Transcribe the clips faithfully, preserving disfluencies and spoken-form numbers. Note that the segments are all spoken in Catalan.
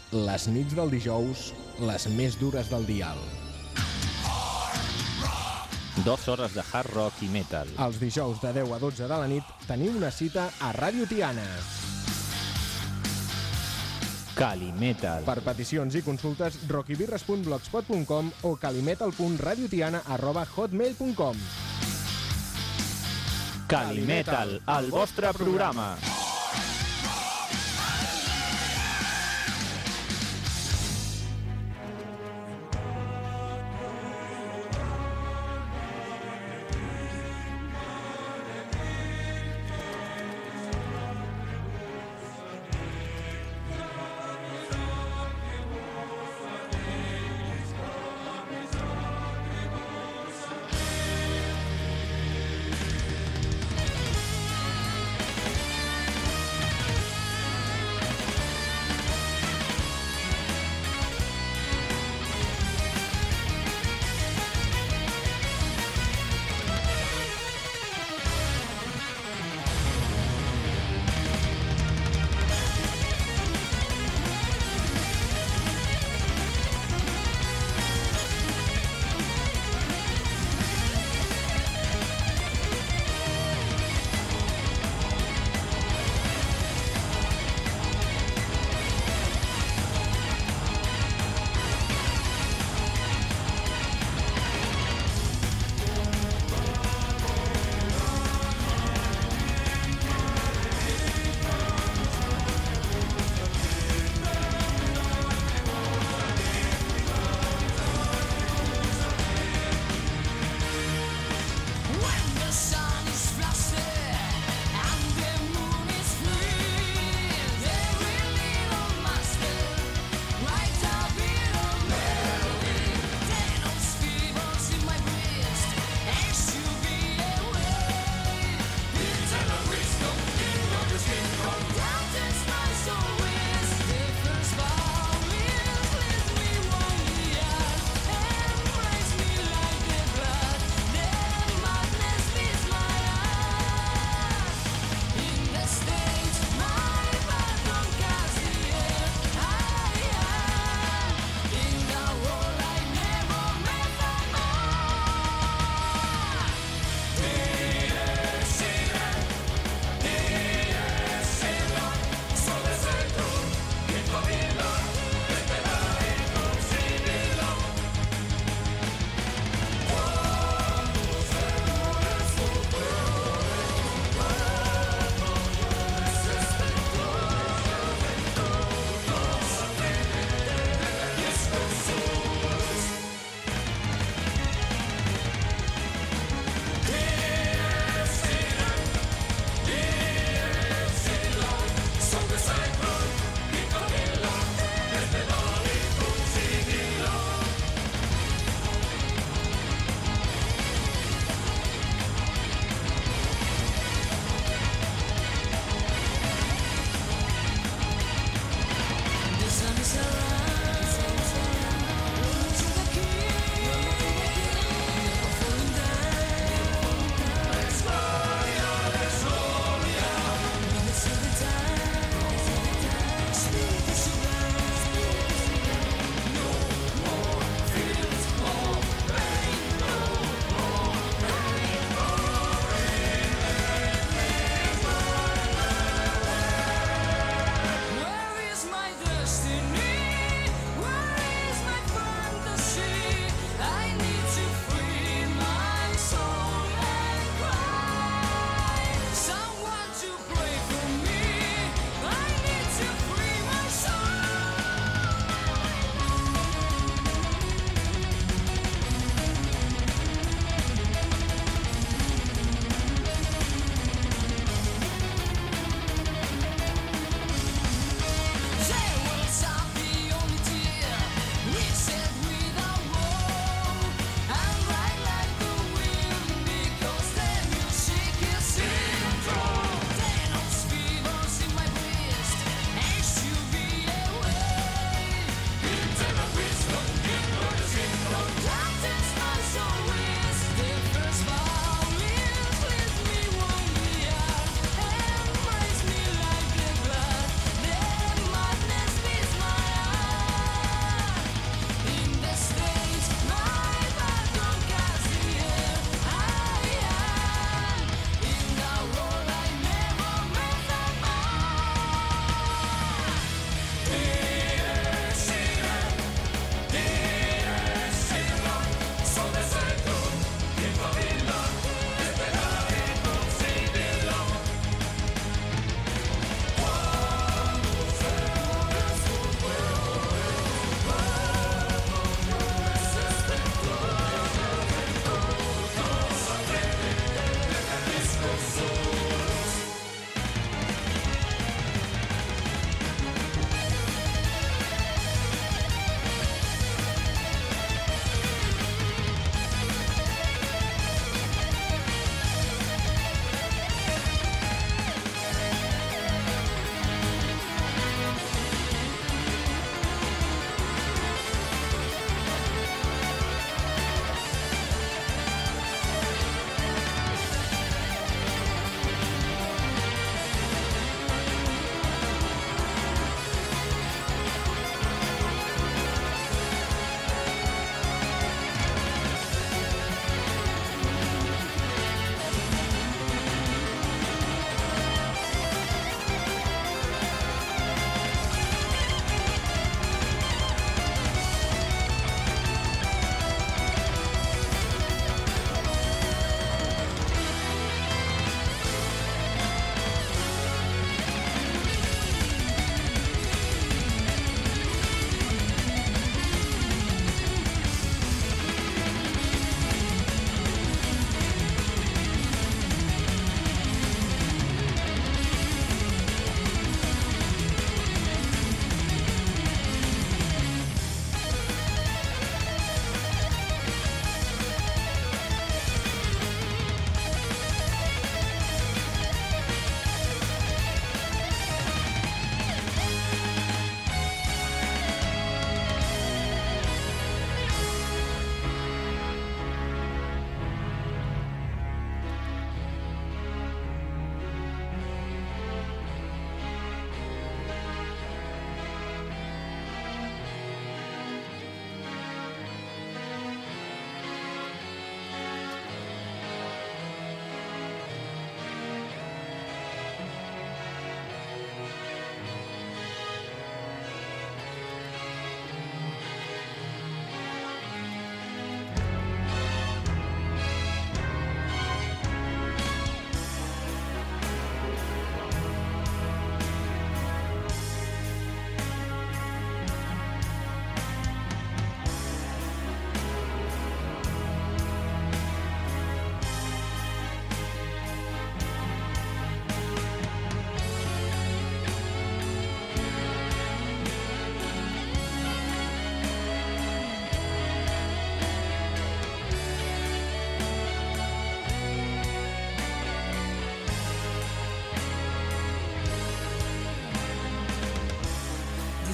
Les nits del dijous, les més dures del dial. Dos hores de hard rock i metal. Els dijous de deu a dotze de la nit teniu una cita a Ràdio Tiana. Calimetal. Per peticions i consultes, rockibirres punt blogspot punt com o calimetal punt radiotiana arroba hotmail punt com. Calimetal, el vostre programa.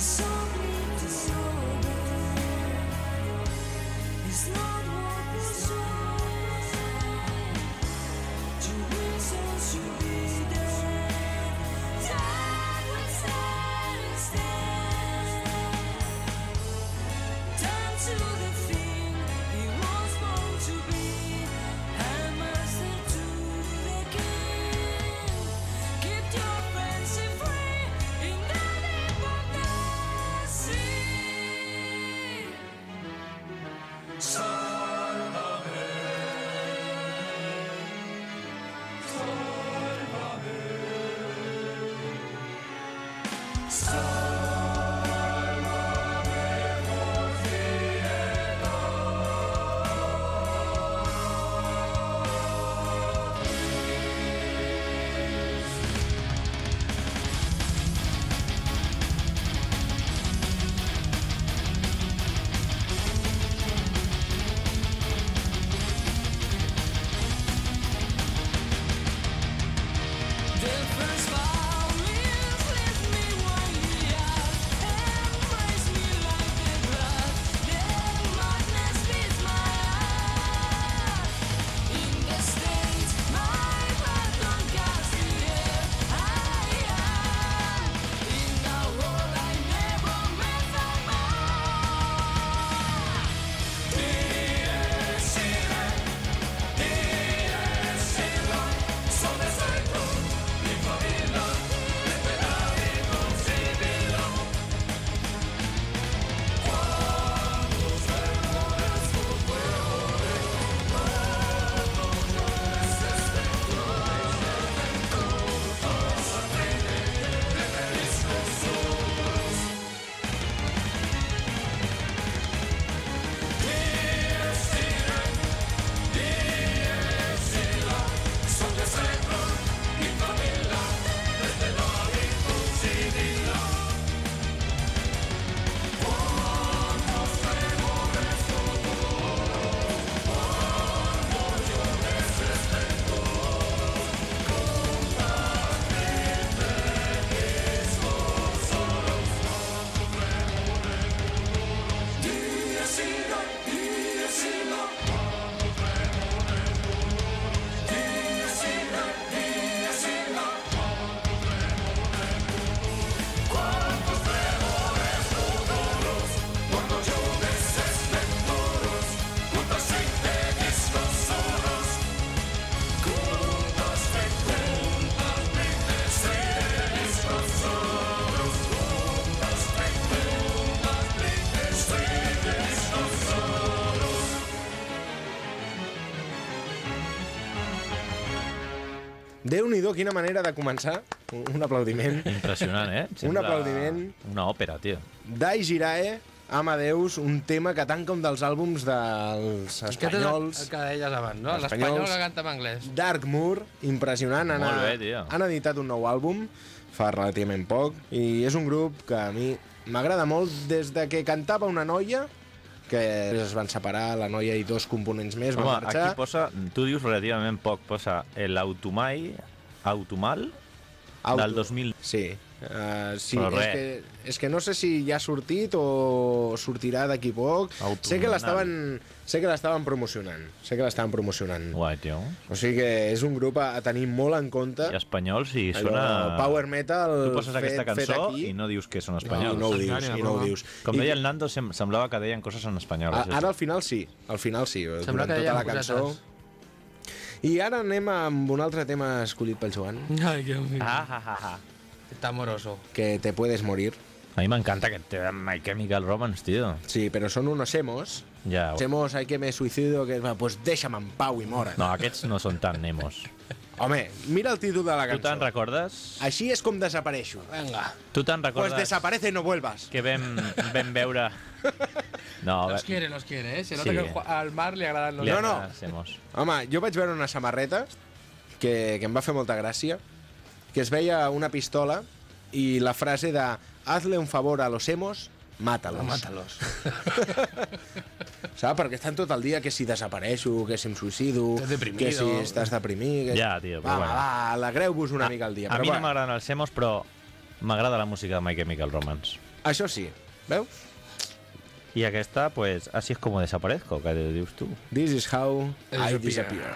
Déu-n'hi-do, quina manera de començar. Un aplaudiment. Impressionant, eh? Un Sembla aplaudiment. Una òpera, tio. Dai Girae, Amadeus, un tema que tanca un dels àlbums dels espanyols. Aquest és el que deies abans, no? Els L'espanyol espanyols. que canta en anglès. Darkmoor, impressionant. Han, Molt bé, tio. han editat un nou àlbum fa relativament poc i és un grup que a mi m'agrada molt des de que cantava una noia que es van separar, la noia i dos components més van Home, marxar. aquí posa, tu dius relativament poc, posa el Automai, Automal, Auto. del dos mil. Sí, uh, sí Però és, res. que, és que no sé si ja ha sortit o sortirà d'aquí poc. Automal. Sé que l'estaven sé que l'estaven promocionant. Sé que l'estaven promocionant. Guai, tio. O sigui que és un grup a, a tenir molt en compte. I espanyols, i Allò, sona... power metal Tu poses fet, aquesta fet cançó aquí, i no dius que són i espanyols. no ho dius, Enganya, i no ho broma. dius. Com I, deia el Nando, sem semblava que deien coses en espanyol. a, això ara sí. al final sí, al final sí, Sembla durant que tota deien la cançó. cosetes. I ara anem amb un altre tema escollit pel Joan, Ai, Dios mío. Ah, ah, ah, ah. Está amoroso. que te puedes morir. A mi m'encanta aquest tema de My Chemical Romance, tio. Sí, però són unos emos. Ja, Emos, hay que me suicido, que va, pues deixa'm en pau i mora. no, aquests no són tan nemos. Home, mira el títol de la Tu te'n cançó. recordes? Així és com desapareixo. Venga. Tu te'n Pues recordes desaparece y no vuelvas. que vam, vam veure... No, Los va- quiere, los quiere, ¿eh? Se Sí. nota que al Ju- al Mar le agradan los... li No, no. agradecemos. Home, jo vaig veure una samarreta que, que em va fer molta gràcia, que es veia una pistola i la frase de hazle un favor a los emos, mátalos. Mátalos. Saps? Perquè estan tot el dia que si desapareixo, que si em suïcido, Estàs deprimido. que si estàs deprimit... Que... Ja, tio, però va, bueno. va, alegreu-vos una mica el dia. A però mi no va. m'agraden els emos, però m'agrada la música de My Chemical Romance. Això sí, veus? I aquesta, pues, así es como desaparezco, que dius tu. This is how I Disappear. disappear.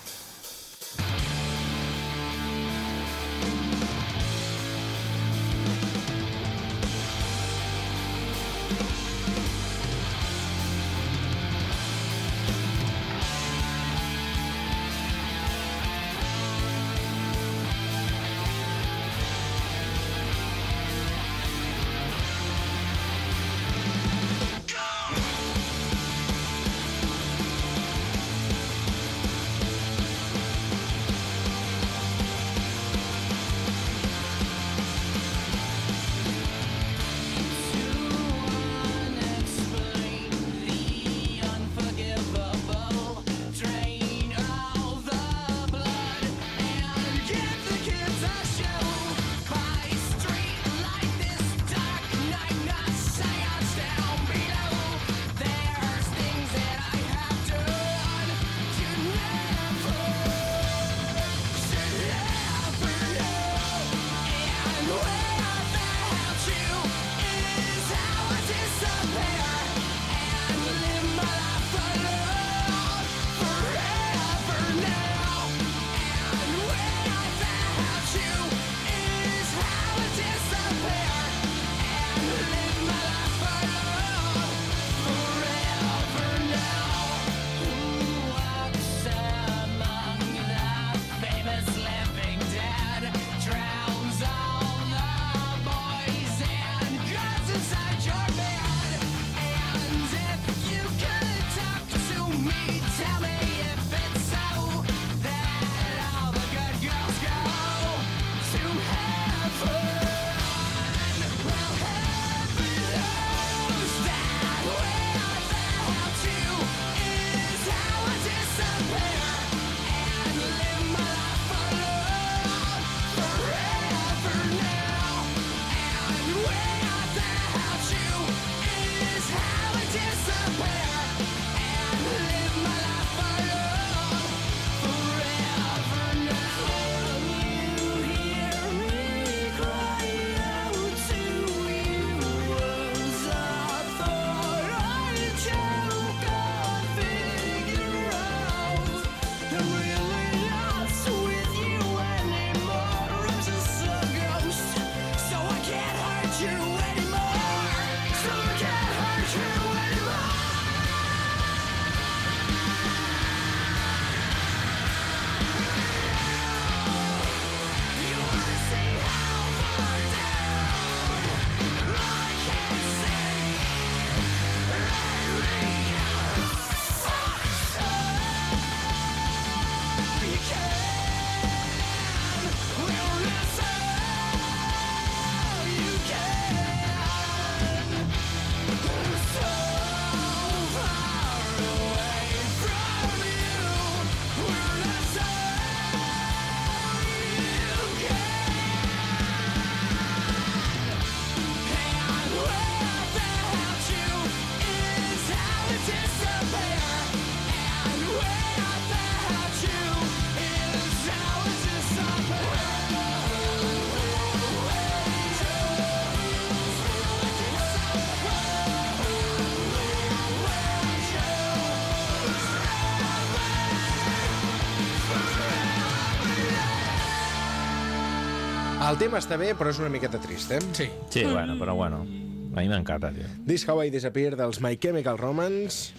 El tema està bé, però és una miqueta trist, eh? Sí. Sí, bueno, però bueno. A mi m'encanta, tio. This How I Disappear dels My Chemical Romance.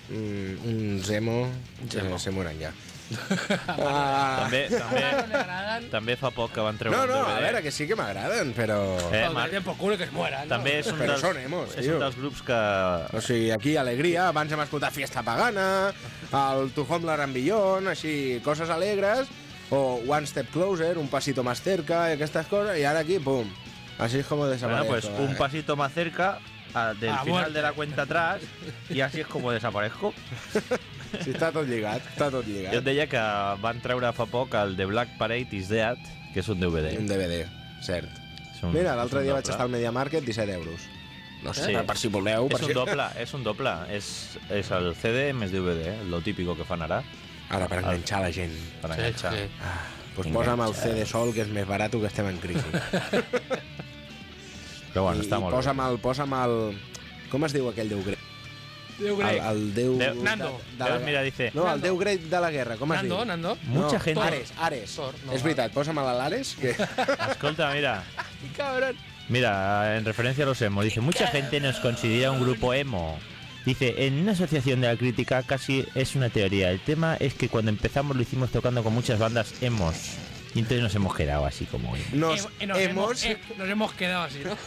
Mm, un Zemo. Zemo. Eh, se moren ja. ah, També, també, No le agradan. també fa poc que van treure no, un no, D V D. a veure, que sí que m'agraden, però... Eh, Joder, Marc, den por culo que es mueran, ¿no? també és un, Però dels, són emos, és tio. un dels grups que... O sigui, aquí alegria, abans hem escoltat Fiesta Pagana, el To Home la Rambillón, així, coses alegres, o One Step Closer, Un Pasito Más Cerca, i aquestes coses, i ara aquí, pum, així és com Bueno, desaparezco. pues un pasito más cerca a- del A final muerte. de la cuenta atrás y así es como desaparezco. Sí, està tot lligat, està tot lligat. Jo et deia que van treure fa poc el The Black Parade is Dead, que és un D V D. Un D V D, cert. És un, Mira, l'altre és un dia vaig doble. estar al Media Market, disset euros. No sé, Sí. per si voleu. Per És si... un doble, és un doble. És, és el C D més D V D, eh? Lo típico que fan ara, Ara, per enganxar la gent. per Sí, enganxar. sí. Pues posa'm el C D sol, que és més barat que estem en crisi. Però bueno, I, està i molt posa'm bé. el, posa'm el... Com es diu aquell déu grec? Déu El, grec. el déu... Déu- Nando. De, de la... Mira, dice... No, el Nando. déu grec de la guerra, com es Nando, diu? Nando. Mucha no, gente- Ares, Ares. Thor, no, és veritat, posa'm a l'Ares, que... Escolta, mira. Cabrón. Mira, en referencia a los emo, dice, mucha gente nos considera un grupo emo. Dice, en una asociación de la crítica casi es una teoría. El tema es que cuando empezamos lo hicimos tocando con muchas bandas emos. Y entonces nos hemos quedado así como... Nos Eh, nos, hemos... hemos, eh, nos hemos quedado así, ¿no?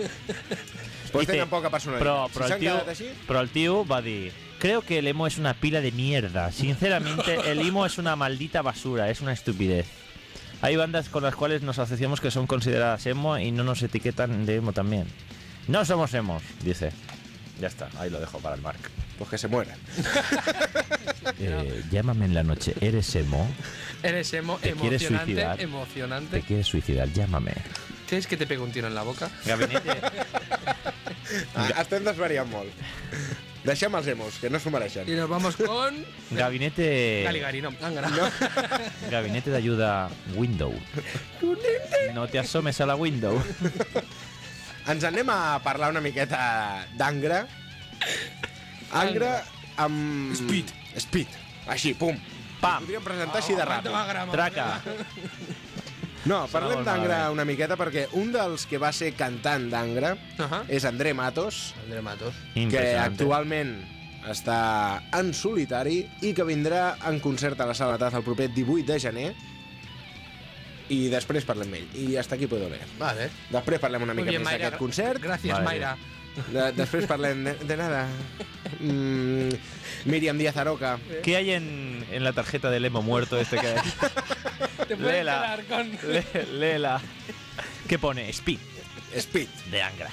Pues Dice, tenen poca personalitat. Però, però, si el s'han tio, quedat així... però el tio va dir, creo que el emo es una pila de mierda. Sinceramente, el emo es una maldita basura, es una estupidez. Hay bandas con las cuales nos asociamos que son consideradas emo y no nos etiquetan de emo también. No somos emos, dice. Ya está, ahí lo dejo para el Marc. Pues que se mueran. Eh, llámame en la noche, ¿eres emo? Eres emo, ¿Te quieres emocionante, suicidar? emocionante. ¿Te quieres suicidar? Llámame. ¿Quieres que te pegue un tiro en la boca? Gabinete... Ah, estem desvariant molt. Deixem els emos, que no s'ho mereixen. Y nos vamos con... Gabinete... Caligari, no. Angara. Gabinete de ayuda Window. No te asomes a la Window. Ens anem a parlar una miqueta d'Angra. Angra amb... Speed. Speed. Així, pum. Pam. Podríem presentar així de ràpid. Traca. No, parlem Sonava d'Angra malament. una miqueta perquè un dels que va ser cantant d'Angra Ajá. és André Matos, André Matos. que Impressionante. actualment està en solitari i que vindrà en concert a la Sala Taz el proper divuit de gener. I després parlem amb ell. I hasta aquí puedo leer. Vale. Després parlem una Muy mica bien, més Mayra. d'aquest concert. Gracias, Vale. Mayra. De, després parlem de, de nada. Mm, Míriam Díaz Aroca. ¿Qué hay en, en la tarjeta del emo muerto este que hay? Te puedes Léela. quedar con... Lé- Léela. ¿Qué pone? Speed Speed. de Angra.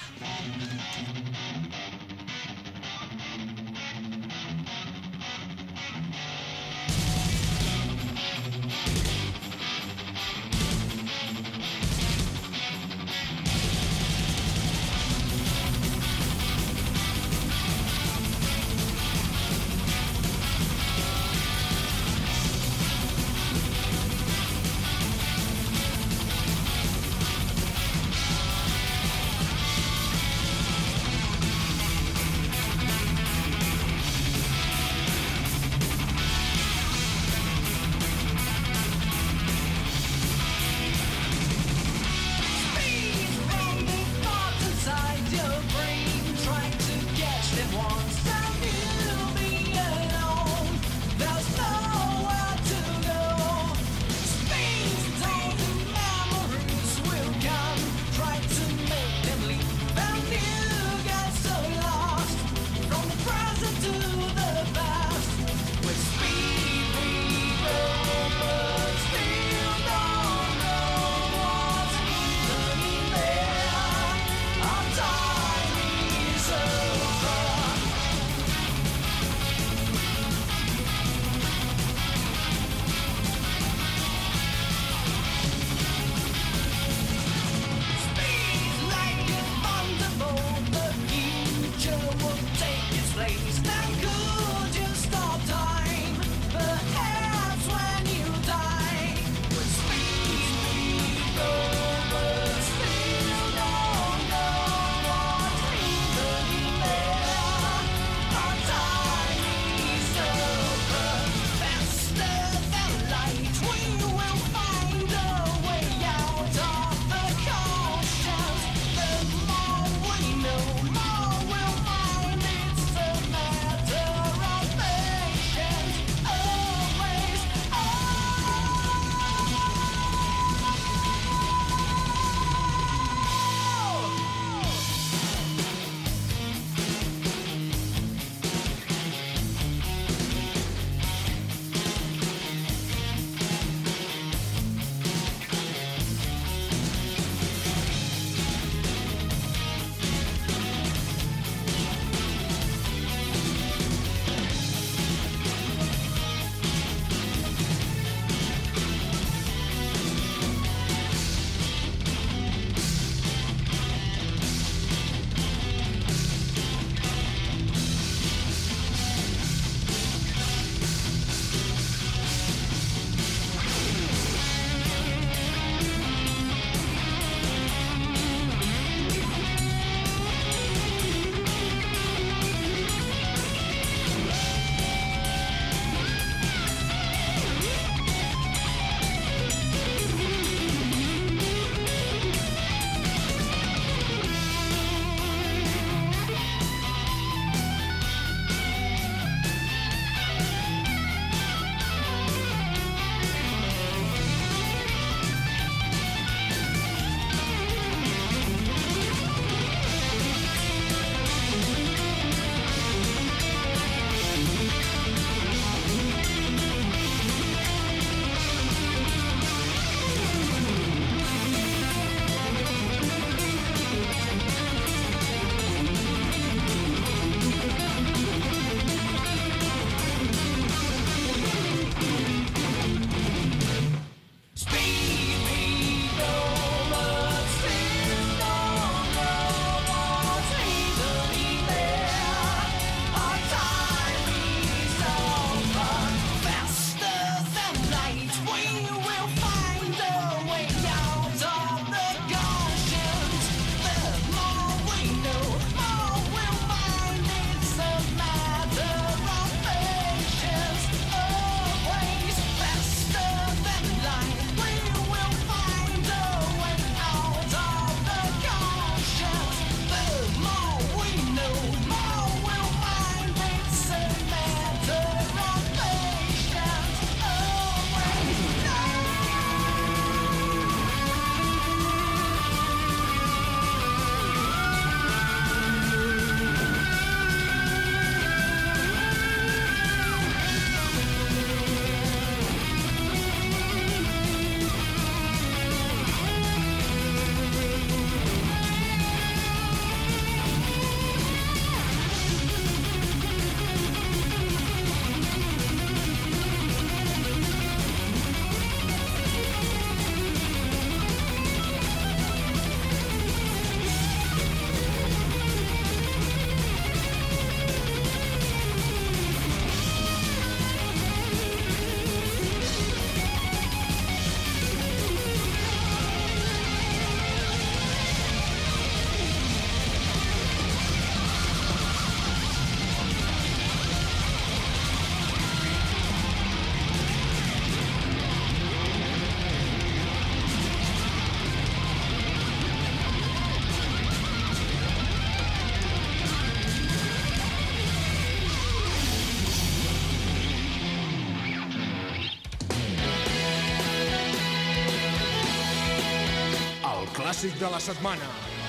clàssic de la setmana.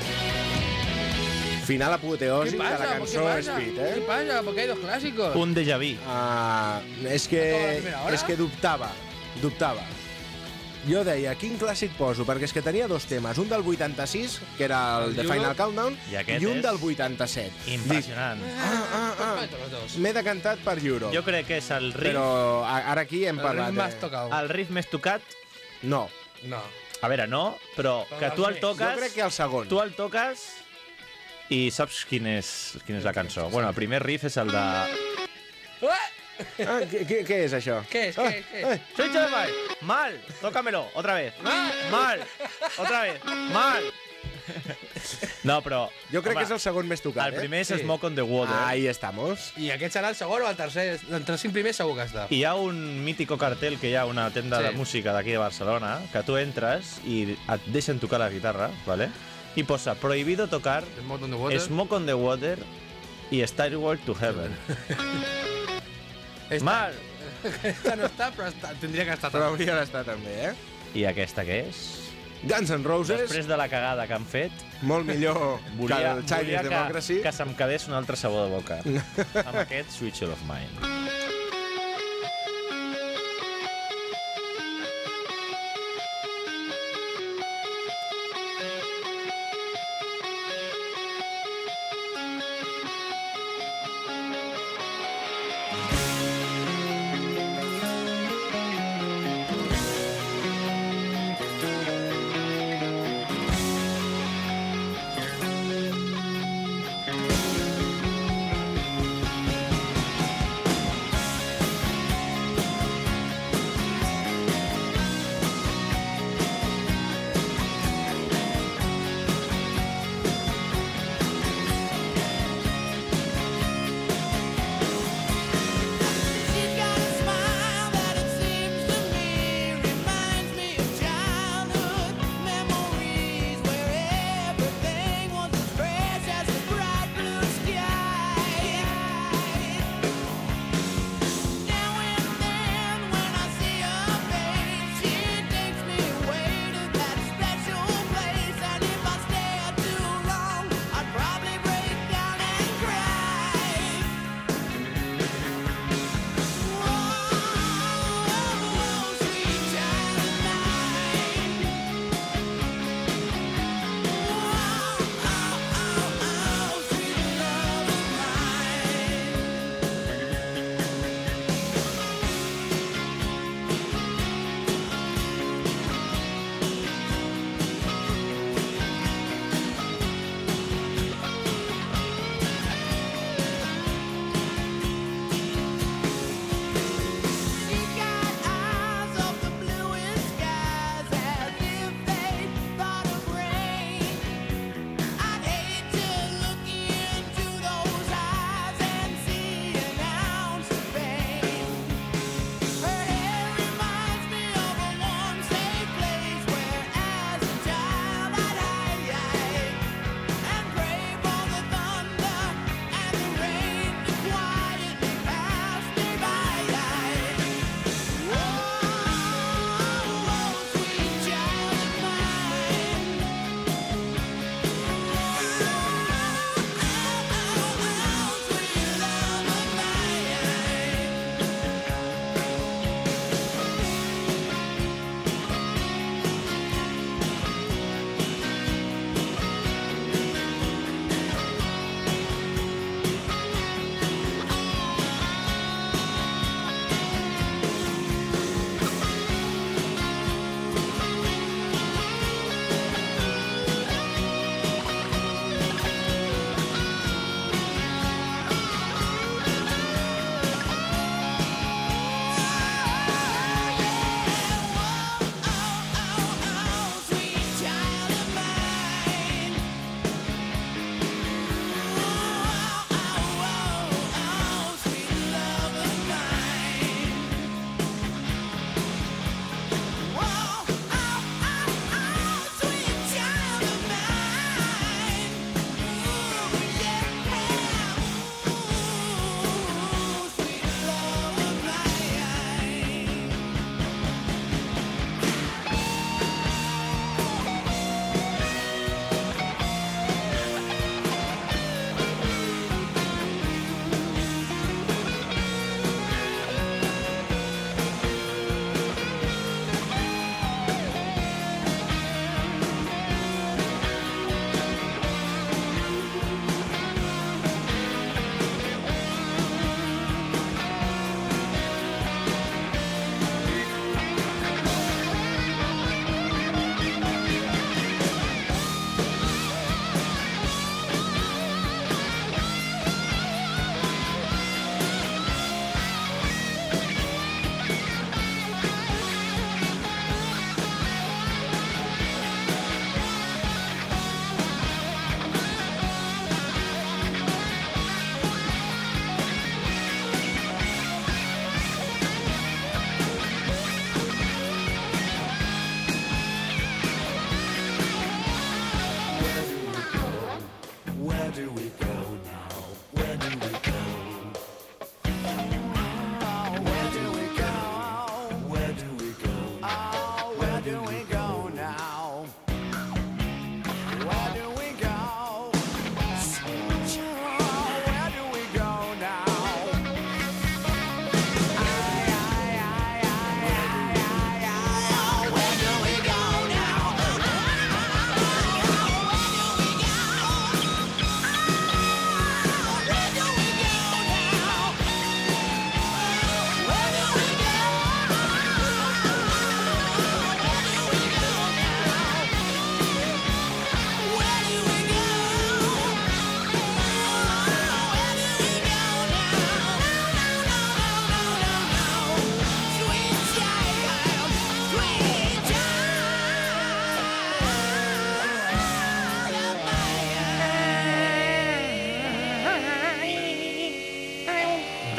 Final apoteòsic ¿Qué de la pasa? ¿Qué cançó pasa? Speed, ¿Qué eh? pasa? Porque hay dos clásicos. Un déjà vu. Uh, és que, Acaba la primera hora? és que dubtava, dubtava. Jo deia, quin clàssic poso? Perquè és que tenia dos temes. Un del vuitanta-sis, que era el El The Europe, Final Countdown, i aquest i un és del vuitanta-set. Impressionant. Dic, ah, ah, ah. Meto los dos. M'he decantat per Europe. Jo crec que és el riff, Però a- ara aquí hem El parlat... ritme has eh? tocado. el riff més tocat. No, No. A veure, no, però Però que tu el el més. toques... jo crec que el segon. Tu el toques i saps quin és, quina és la cançó. Bueno, el primer riff és el de... ¡Ah! Ah, què, què, què és això? ¿Qué es? Ah, ¿Qué es? ¿Qué es? eh, Switch of Fire. Mal. Tócamelo. Otra vez. Mal. Otra vez. Mal. No, però... Jo crec home, que és el segon més tocat, El primer és Sí. Smoke on the Water. Ahí estamos. I aquest serà el segon o el tercer? Entre els cinc primers segur que està. I hi ha un mítico cartel que hi ha a una tenda Sí. de música d'aquí de Barcelona, que tu entres i et deixen tocar la guitarra, ¿vale? I posa prohibido tocar Smoke on the Water. Smoke on the Water i Stairway to Heaven. Esta, Mal. esta no està, però està, tindria que estar Però també. hauria d'estar també, eh? I aquesta què és? Guns N' Roses, Després de la cagada que han fet, molt millor volia, que el Chinese volia que, Democracy. que se'm quedés un altre sabor de boca amb aquest Sweet Child of Mine.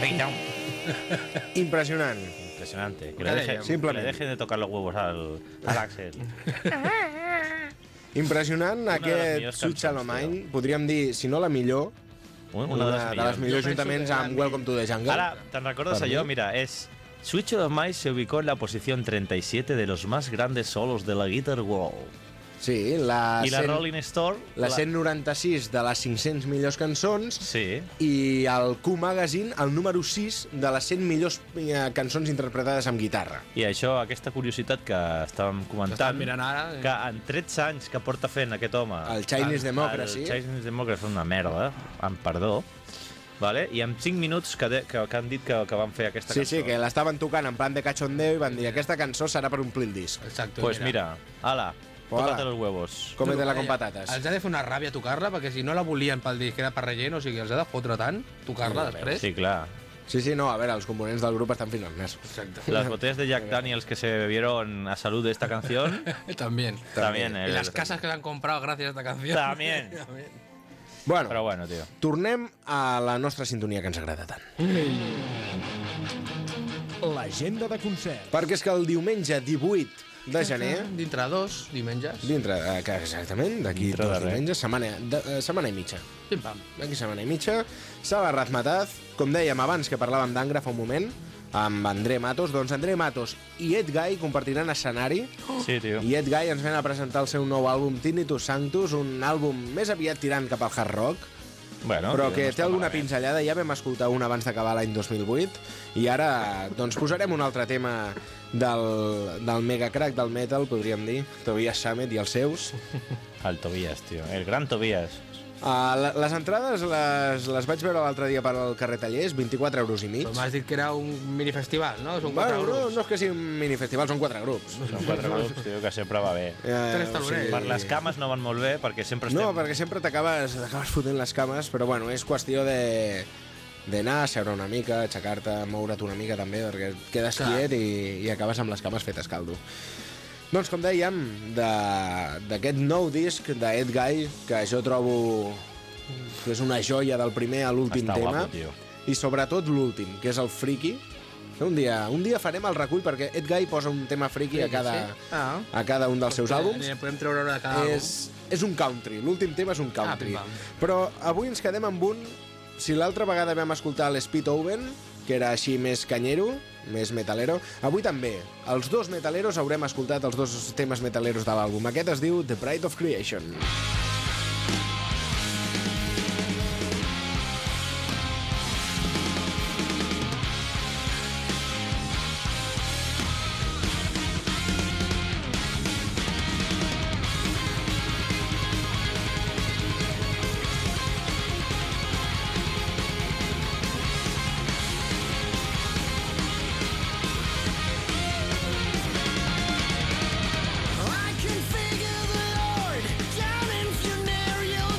Breakdown. Impressionant. Impresionante. Que Ya le, deje, dèiem. que Simplement. le dejen de tocar los huevos al, al Axel. Impressionant Una de les aquest millors Sweet Child O' cançons, Mine. Podríem dir, si no la millor, Una, una, de les de les millors. millors Jo penso juntaments que la amb mi- Welcome to the Jungle. Ahora, ¿te recuerdas Para a yo? mí. Mira, es... Switch of Mice se ubicó en la posición treinta y siete de los más grandes solos de la Guitar World. Sí, la, y la cent, Rolling Stone... la cent noranta-sis de les cinc-cents millors cançons Sí. i el Q Magazine, el número sis de les cent millors eh, cançons interpretades amb guitarra. I això, aquesta curiositat que estàvem Estan comentant, mirant ara... eh? que en tretze anys que porta fent aquest home... El Chinese Democracy. El Chinese Democracy és una merda, amb perdó. Vale? I amb cinc minuts que, de, que, que han dit que, que van fer aquesta Sí, cançó. sí, que l'estaven tocant en plan de cachondeo i van dir aquesta cançó serà per omplir el disc. Exacte, Pues mira, ala, Pues ala. tócate los huevos. Cómetela con Eh, patates. Els ha de fer una ràbia tocar-la, perquè si no la volien pel disc, era per relleno, o sigui, els ha de fotre tant, tocar-la després. Sí, clar. Sí, sí, no, a veure, els components del grup estan fins al nas. Exacto. Las botellas de Jack Daniels que se bebieron a salud de esta canción, También. también. Y eh, las casas que le han comprado gracias a esta canción. También. También. Bueno, Però bueno, tio. tornem a la nostra sintonia que ens agrada tant. L'agenda de concert. Perquè és que el diumenge divuit de gener, Dintre de dos diumenges. dintre, eh, que exactament, d'aquí Dintre de dos res. diumenges, setmana, de, eh, setmana i mitja. Pim-pam. D'aquí setmana i mitja, Sala Razmataz, com dèiem abans que parlàvem d'Angra fa un moment, amb André Matos, doncs André Matos i Ed Guy compartiran escenari Sí, tio. i Ed Guy ens ven a presentar el seu nou àlbum Tinnitus Sanctus, un àlbum més aviat tirant cap al hard rock, Bueno, però tio, que no té està alguna malament. pinzellada. Ja vam escoltar un abans d'acabar l'any dos mil vuit i ara doncs posarem un altre tema del, del megacrack del metal, podríem dir, Tobias Sammet i els seus. El Tobias, tio. El gran Tobias. Uh, la- les entrades les, les vaig veure l'altre dia per al carrer Tallers, vint-i-quatre euros i mig. Però m'has dit que era un minifestival, no? Són quatre Bueno, no, grups. no és que sigui un minifestival, són quatre grups. Són quatre grups, tio, que sempre va bé. Eh, Tres taloners. Per les cames no van molt bé, perquè sempre estem... No, perquè sempre t'acabes t'acabes fotent les cames, però bueno, és qüestió de d'anar, seure una mica, aixecar-te, moure't una mica també, perquè et quedes Clar. quiet i, i acabes amb les cames fetes caldo. Doncs com dèiem, de- d'aquest nou disc d'Ed Guy, que jo trobo que és una joia del primer a l'últim Està tema, guapo, tio. i sobretot l'últim, que és el Friki. Un dia, un dia farem el recull, perquè Ed Guy posa un tema friki a cada, Sí? Ah. a cada un dels seus àlbums. Eh, Podem treure una de cada àlbum. És, és un country, l'últim tema és un country. Ah, pim-pam. Però avui ens quedem amb un... Si l'altra vegada vam escoltar l'Speed Oven, que era així més canyero, més metalero, avui també. Els dos metaleros haurem escoltat els dos temes metaleros de l'àlbum. Aquest es diu The Pride of Creation. I can figure the Lord down in funereal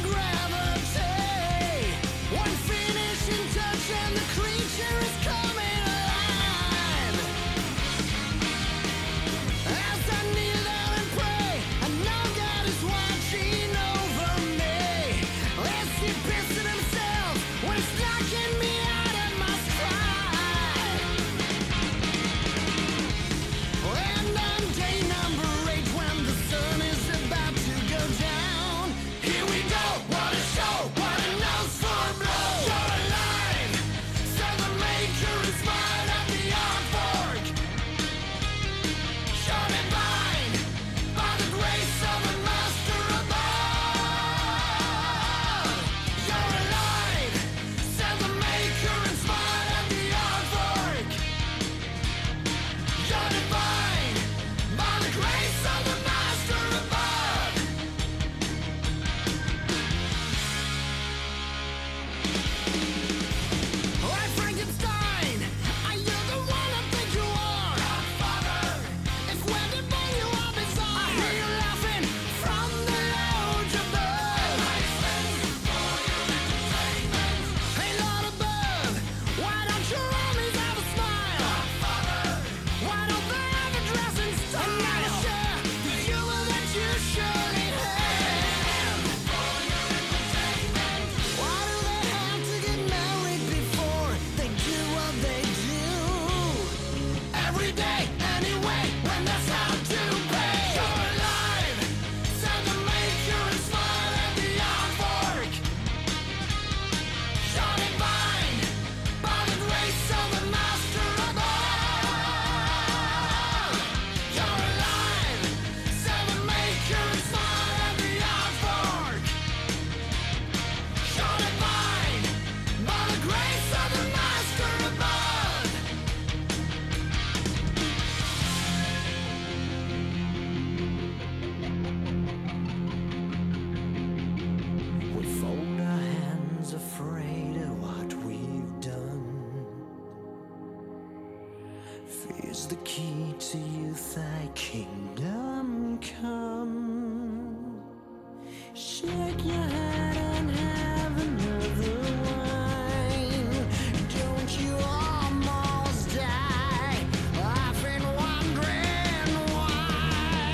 is the key to youth, thy kingdom come. Shake your head and have another wine. Don't you almost die? I've been wondering why.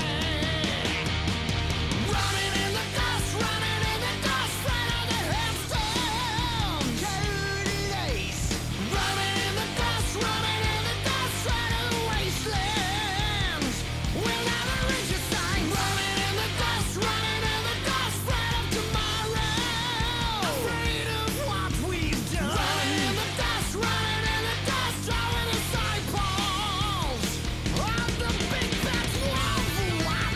Running in the dust, running in the dust, right on the headstone. Dirty lace. Running in the dust, running in the dust, right on the wastelands. We'll never reach a sign. Running in the dust, running in the dust, right up tomorrow. Afraid of what we've done. Running in the dust, running in the dust, drawing the eyeballs of the big bad love what?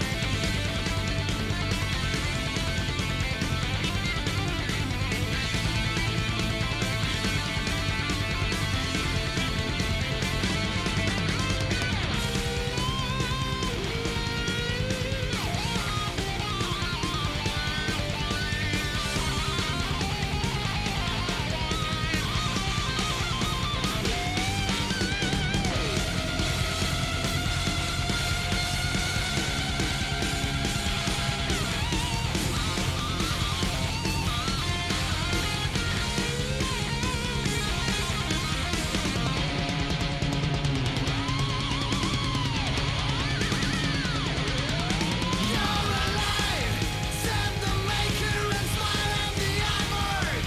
You're alive, said the maker and smile at the artwork.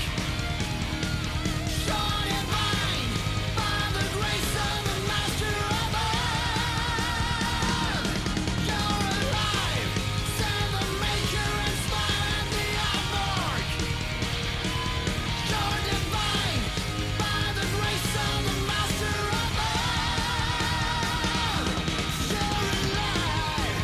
Sure divine, by the grace of the master above. You're alive, said the maker and smile at the artwork. Sure divine, by the grace of the master above. You're alive.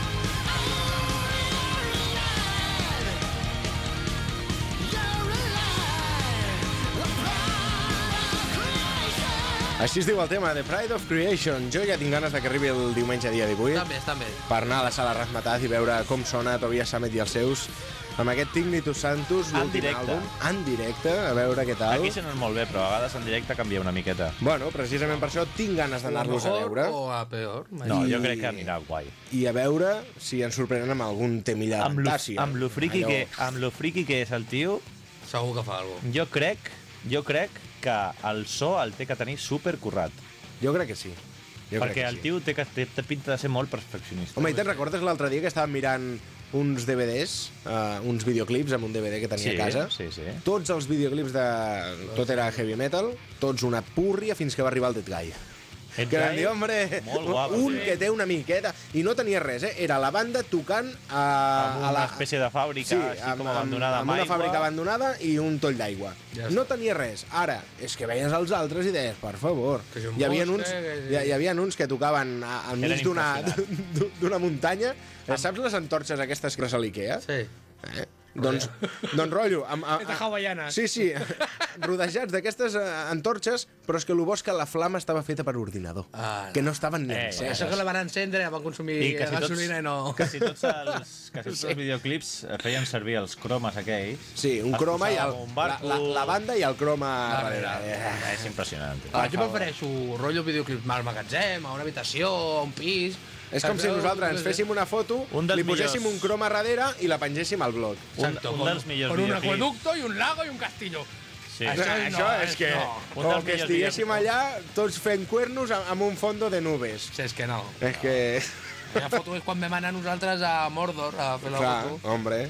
Així es diu el tema, The Pride of Creation. Jo ja tinc ganes de que arribi el diumenge dia divuit També, també. per anar a la sala Razzmatazz i veure com sona Tobias Sammet i els seus amb aquest Tignitus Santus, En l'últim directe. àlbum, en directe, a veure què tal. Aquí senten molt bé, però a vegades en directe canvia una miqueta. Bueno, precisament per això tinc ganes d'anar-los a mejor veure o a peor. No, I- jo crec que anirà guai. i a veure si ens sorprenen amb algun temilla Amb lo, d'Antàcia. amb lo friki Allò- que, amb lo friki que és el tio, Segur que fa alguna cosa. jo crec, jo crec que el so el té que tenir supercurrat. Jo crec que sí. Jo crec Perquè que el sí. tio té, que, té, té pinta de ser molt perfeccionista. Home, i te'n recordes l'altre dia que estàvem mirant uns D V Ds, uh, uns videoclips amb un D V D que tenia Sí, a casa? sí, sí. Tots els videoclips de... Tot era heavy metal, tots una púrria fins que va arribar el Dead Guy. Ed Que vam Guy, dir, hombre, molt guapo, un sí. que té una miqueta... I no tenia res, eh? Era la banda tocant a, Amb a una la... espècie de fàbrica, Sí, així amb, com amb, abandonada amb una aigua. fàbrica abandonada i un toll d'aigua. Ja No tenia res. Ara, és que veies els altres i deies, per favor. Que és un Hi havia, bosc, uns, eh, que- hi, hi havia uns que tocaven a- al mig Eren d'una impressionants. d'una muntanya. Saps les antorxes aquestes que a l'Ikea? Sí. Eh? Doncs, doncs rotllo... Amb, a, Estas hawaianas. Sí, sí, rodejats d'aquestes eh, antorxes, però és que el bo és que la flama estava feta per ordinador. Ah, no. Que no estaven ni Eh, enceses. Això que la van encendre, van consumir I quasi tots, gasolina i no... quasi tots els, quasi tots els videoclips feien servir els cromes aquells. Sí, un Es croma i el, posava un la, barco. la, la banda i el croma Darrere. darrere. Eh. És impressionant. Ah, jo prefereixo rotllo videoclip al magatzem, a una habitació, a un pis... És com si nosaltres ens féssim una foto, Un dels li poséssim millors. un croma darrere i la pengéssim al blog. Un, Exacto, un con- dels millors Con un videoclips. acueducto y un lago y un castillo. Sí. Això, Això això no, és que... no. Un O dels que millors estiguéssim videoclips. allà tots fent cuernos amb, amb un fondo de nubes. Si és que no. És que... La foto és quan vam anar nosaltres a Mordor a fer la Clar, foto. hombre.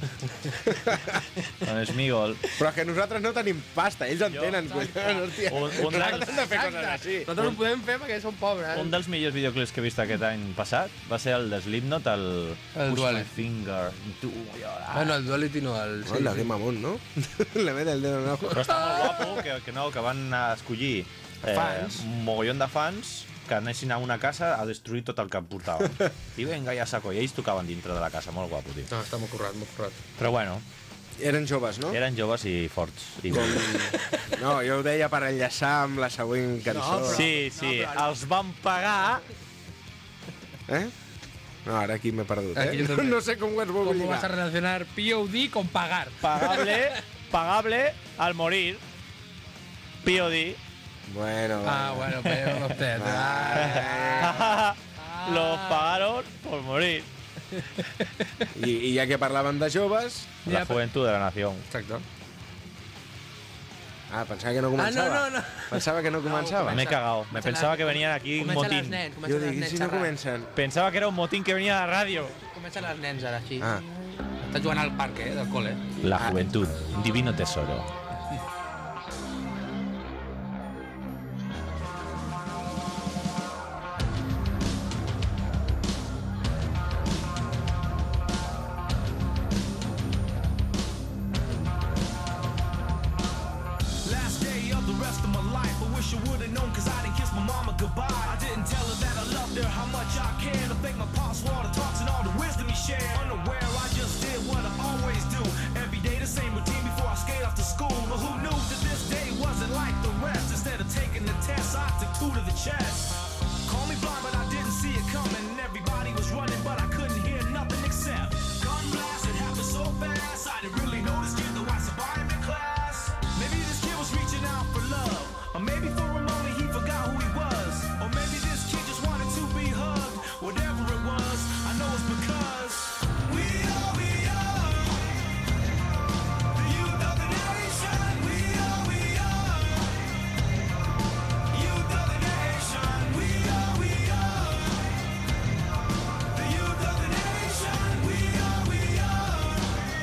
Amb Smigol. Però és que nosaltres no tenim pasta, ells en Jo, tenen, collons, hòstia. Un- un Nosaltres dels- hem de fer coses així. Nosaltres ho podem fer perquè som pobres. Un dels millors videoclips que he vist aquest any passat va ser el de Slipknot, el, El Push Duality. My Finger. Tu, llorar. Bueno, el Duality no, el... Hola, qué mamón, ¿no? Le mete el dedo en el ojo. Però està molt guapo que, que, no, que van a escollir eh, Fans. un mogollon de fans que anessin a una casa a destruir tot el que portaven. I vinga, ja saco. I ells tocaven dintre de la casa. Molt guapo, tio. No, està molt currat, molt currat. Però bueno, Eren joves, no? eren joves i forts. I Com... No, jo ho deia per enllaçar amb la següent cançó. però- Sí, sí, No, però- els van pagar... Eh? No, ara aquí m'he perdut, eh? Aquí jo també. No sé com ho has volgut ¿Cómo vas a lligar. relacionar P O D con pagar? Pagable, pagable al morir. P O D. Bueno, Ah, bueno, pero usted. Ah. Los pagaron por morir. I, I ja que parlàvem de joves... La juventud de la nación. Exacte. Ah, pensava que no Ah, no, començava. no, no. Pensava que no començava. Me he cagado. Me pensaba que venían aquí un Comencen els motín. nens, Jo comencen els dic, i nens si no xerrant. comencen? Pensaba que era un motín que venía a la radio. Comencen els nens ara, així. Ah. Està jugant al parc, eh, del col·le. La juventud, un divino tesoro. Last day of the rest of my life, I wish I would've known cause I didn't kiss my mama goodbye. I didn't tell her that I loved her, how much I cared. I thank my pops for all the talks and all the wisdom he shared. Unaware, I just did what I always do. Every day the same routine before I skate off to school. But who knew that this day wasn't like the rest? Instead of taking the test, I took two to the chest. Call me blind, but I didn't see it coming. Everybody was running, but I couldn't hear nothing except gun blast. It happened so fast, I didn't really notice kid though I survived in class. Maybe this kid was reaching out for love, or maybe for a moment he forgot who he was, or maybe this kid just wanted to be hugged. Whatever it was, I know it's because we are, we are the youth of the nation. We are, we are youth of the nation. We are, we are the youth of the nation. We are, we are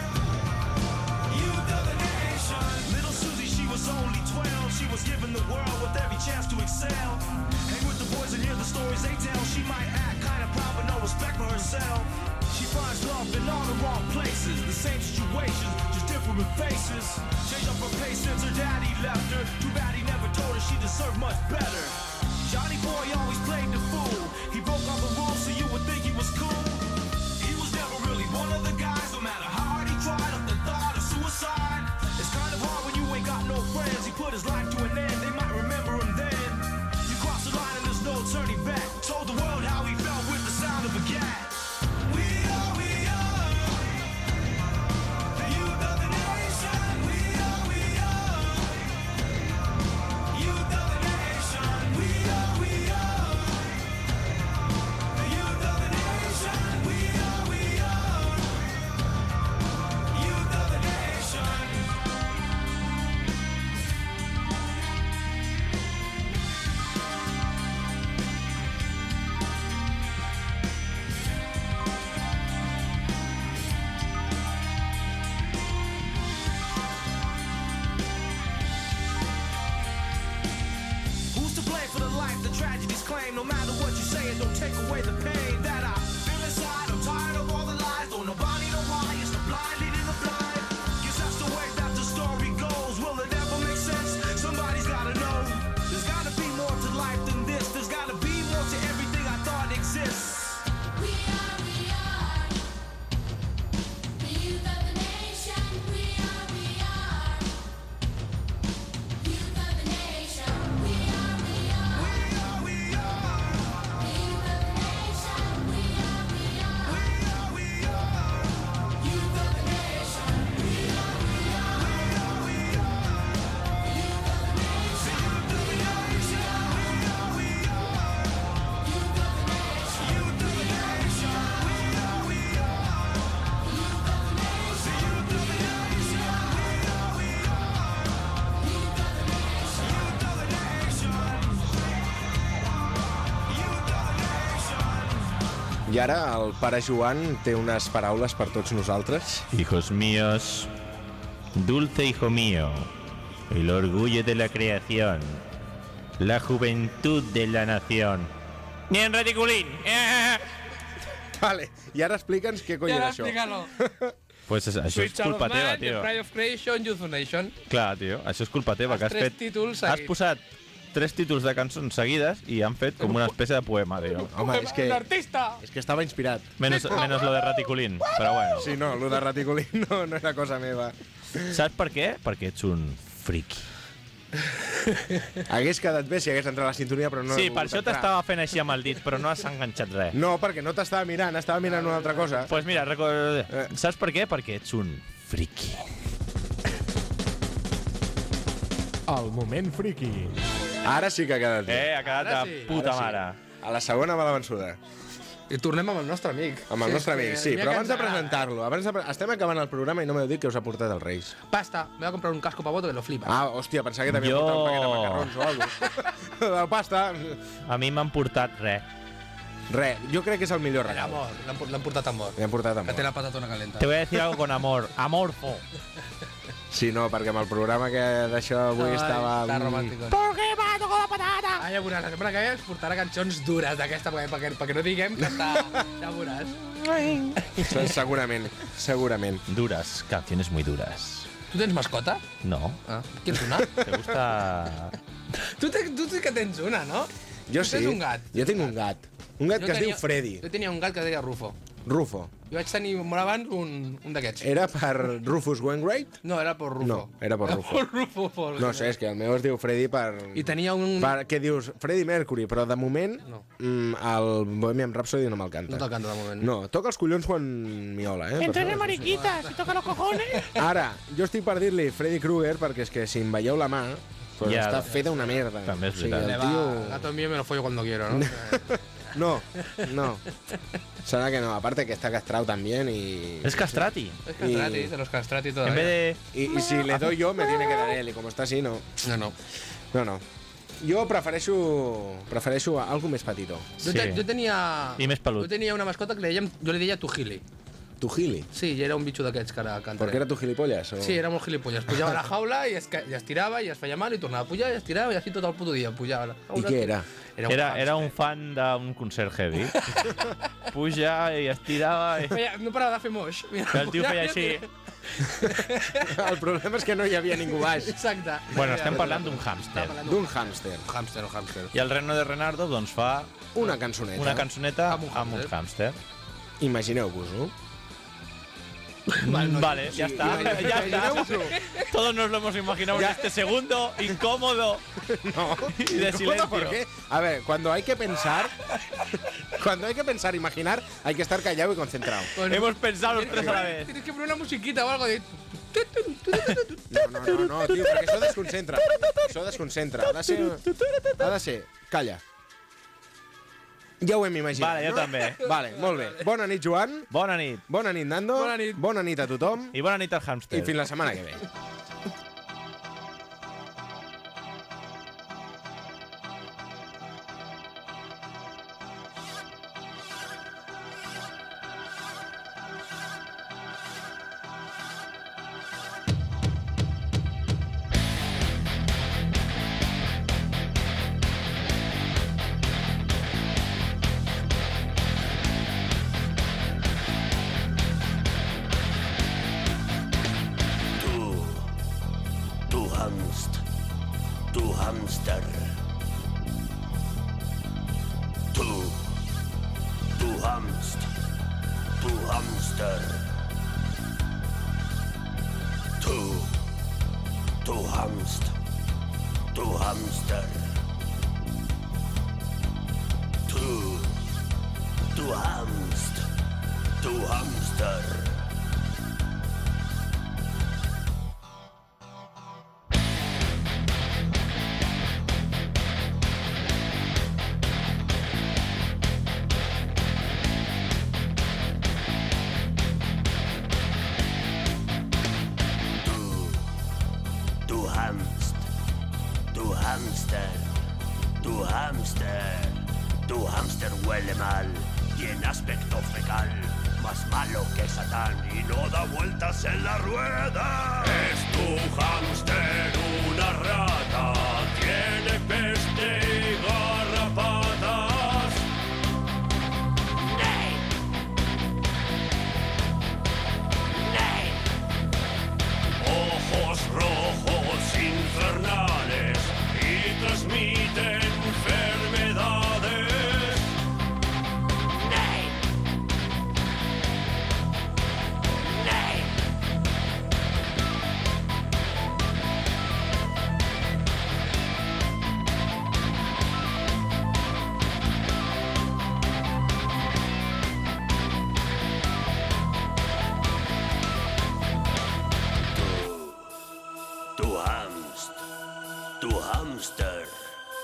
youth of the nation. Little Susie, she was only twelve. She was given the world with every chance to excel. Hang with the boys and hear the stories they tell. She might act kind of proud but no respect for herself. She finds love in all the wrong places. The same situations, just different faces. Changed up her pace since her daddy left her. Too bad he never told her she deserved much better. Johnny boy always played the fool. He broke all the rules so you would think he was cool. He was never really one of the guys. No matter how hard he tried, up the thought of suicide. It's kind of hard when you ain't got no friends. He put his life to an end, they might remember him then. You cross the line and there's no turning back. Told the world how he felt with the sound of a gat. We are, we are the youth of the nation. We are, we are youth of the nation. We are, we are the youth of the nation. We are, we are youth of the nation. Who's to blame for the life the tragedies claim? No matter what you say, it don't take away the pain that I feel inside. I'm tired of all the lies. Don't nobody know why. It's the blind leading the blind. Guess that's the way that the story goes. Will it ever make sense? Somebody's gotta know. There's gotta be more to life than this. There's gotta be more to everything I thought exists. We are, we are the youth of the nation. We are, we are youth of the nation. We are, we are We are, we are, the youth of the nation. We are, we are we are, we are, youth of the nation. We are, we are we are, we are. the youth of the nation. We are, we are youth of the nation. Youth of the nation. We are, we are Youth of the nation. youth of the nation. We are, we are Youth of the nation. youth of the nation. Youth of the nation. I ara el pare Joan té unes paraules per tots nosaltres. Hijos míos, dulce hijo mío, el orgullo de la creación, la juventud de la nación. Ni en reticulín. Vale, i ara explica'ns què cony I era ara això. explica-lo. Pues és, això és Sweet Child culpa of teva, Man, The tio. Pride of Creation, Youth of Nation. Clar, tio, això és culpa teva, Els que has tres fet... títols Has seguits. posat tres títols de cançons seguides i han fet com una espècie de poema, tio. Home, és que, L'artista! és que estava inspirat. Menos, menos lo de reticulín, però bueno. Sí, no, lo de raticulín no, no era cosa meva. Saps per què? Perquè ets un friki. Hagués quedat bé si hagués entrat a la sintonia, però no he Sí, volgut per això entrar. t'estava fent així amb el dit, però no has enganxat res. No, perquè no t'estava mirant, estava mirant una altra cosa. Pues mira, record... saps per què? Perquè ets un friki. El moment friki. Ara sí que ha quedat bé. Eh, ha quedat Ara de sí. puta Ara sí. mare. A la segona va la vençuda. I tornem amb el nostre amic. Amb el nostre amic, sí. mira Però que abans de ens agrada. presentar-lo, abans de... pre- estem acabant el programa i no m'heu dit que us ha portat els Reis. Pasta, me voy a comprar un casco pavoto que lo flipa. Ah, hòstia, pensava que t'havia Jo- portat un paquet de macarrons o alguna cosa. De pasta. A mi m'han portat res. Res, jo crec que és el millor regal. Amor, l'han por- l'han portat amor. Li han portat Que té amor. la patatona calenta. Te voy a decir algo con amor. Amorfo. Sí, no, perquè amb el programa que d'això avui Ai, estava... Està romàntico. ¿Por qué me tocó la patata? Ah, ja veuràs, la setmana que ve ens portarà cançons dures d'aquesta, perquè, perquè, perquè no diguem que està... Ja veuràs. Sí, segurament, segurament. Duras, canciones muy duras. Tu tens mascota? No. Ah, tens una? ¿Te gusta...? tu, te, tu sí que tens una, no? Jo Tu sí. tens un gat. Jo tinc un gat. Un gat Jo que es tenia- diu Freddy. Jo tenia un gat que es deia Rufo. Rufo. Jo vaig tenir molt abans un, un d'aquests. Era per Rufus Wainwright? No, era por Rufo. No, era por Rufo. Por Rufo, por... No sé, és que el meu es diu Freddy per... I tenia un... Per, què dius? Freddie Mercury, però de moment No. mm, el Bohemian Rhapsody no me'l canta. No te'l canta de moment. No, toca els collons quan miola, eh? Entre Per de mariquitas y toca los cojones. favor. Ara, jo estic per dir-li Freddy Krueger perquè és que si em veieu la mà, pues Ja, està feta una merda. també és o sigui, veritat. Le el va, tio... gato mío me lo follo cuando quiero, ¿no? No, no. Será que no, aparte que está castrado también y... Es castrati. Es castrati, de los castrati todavía. En vez de... Y, y si le doy yo, me tiene que dar él, y como está así, no. No, no. No, no. Jo prefereixo, prefereixo algo més petitó. Jo, Sí. te, jo tenia... I més pelut. Jo tenia una mascota que li dèiem, jo li deia Tujili. Tu gili. Sí, i era un bitxo d'aquests que ara cantaré. Porque era tu gilipollas? O... Sí, era molt gilipolles. Pujava a la jaula i es, ca- i es tirava i es feia mal i tornava a pujar i es tirava i així tot el puto dia. Pujava a la jaula. I què era? Era un, Era, hàmster. era un fan d'un concert heavy. Puja i es tirava... I... Feia, no parava de fer moix. Mira, El tio feia així. El problema és que no hi havia ningú baix. Exacte. Bueno, estem parlant d'un hàmster. D'un hàmster. Un hàmster, un hàmster. I el Reno de Renardo doncs fa Una cançoneta. una cançoneta Amb un amb un hàmster. Imagineu-vos-ho. Vale, ya está, ya está. Imagineu-vos-ho. Todos nos lo hemos imaginado en este segundo incómodo No. y de silencio. ¿Por qué? A ver, cuando hay que pensar... Cuando hay que pensar, imaginar, hay que estar callado y concentrado. Bueno, Hemos pensado los tres a la vez. Tienes que poner una musiquita o algo de... No, no, no, no, tio, perquè això desconcentra. Això desconcentra. Ha de ser... Ha de ser... Calla. Ja ho hem imaginat, Vale, jo no? també. Vale, molt bé. Bona nit, Joan. Bona nit. Bona nit, Nando. Bona nit. Bona nit a tothom. I bona nit al hàmster. I fins la setmana que ve. Du, du Hamst, du Hamster. Du, du Hamst, du Hamster. Du, du Hamst, du Hamster. Du, du Hamst, du Hamster. Du Hamst, du Hamster, du Hamster, tu Hamster huele mal, tiene aspecto fecal, más malo que Satán y no da vueltas en la rueda. Es tu hámster una rata, tiene peste y garrapatas. ¡Ney! ¡Ney! Ojos rojos infernales y transmite enfermedades. ¡Ney! ¡Ney! Du Hamst, du Hamster,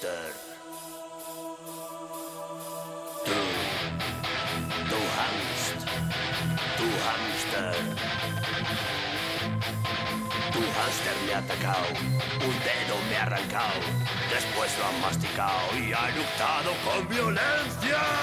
hámster. Tu, tu hamst, tu hámster. Tu hámster me ha atacado, un dedo me ha arrancado, después lo han masticado y ha eructado con violencia.